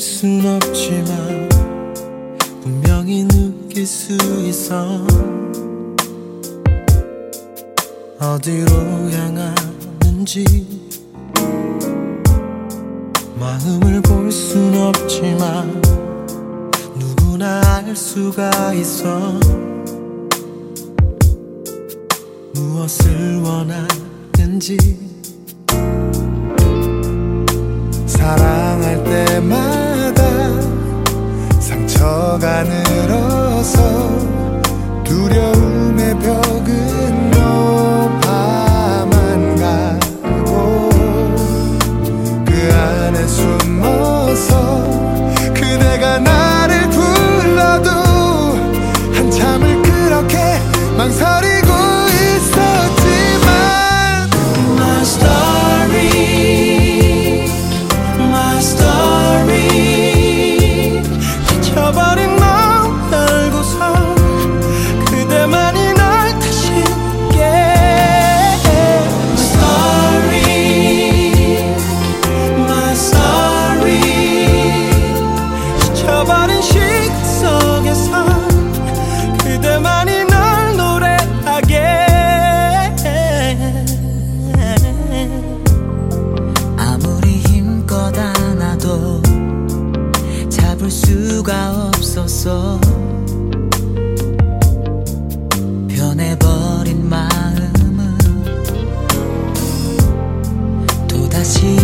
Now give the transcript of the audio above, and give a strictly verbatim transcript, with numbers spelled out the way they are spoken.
순 없지만 분명히 느낄 수 있어. 어디로 향하는지 마음을 볼 순 없지만 누구나 알 수가 있어. 무엇을 원하는지. 사랑할 때마다 상처가 늘어서 두려움의 벽은 높아만 가고 그 안에 숨어서 그대가 나를 불러도 한참을 그렇게 망설이고 있었지만 My story, my story 지쳐버린 마음 알고서 그대만이 날 다시 웃게 My story, my story 지쳐버린 시간 속에서 그대만이 날 노래하게. 아무리 힘껏 안아도 잡을 수가 없었어. 변해버린 마음은 또다시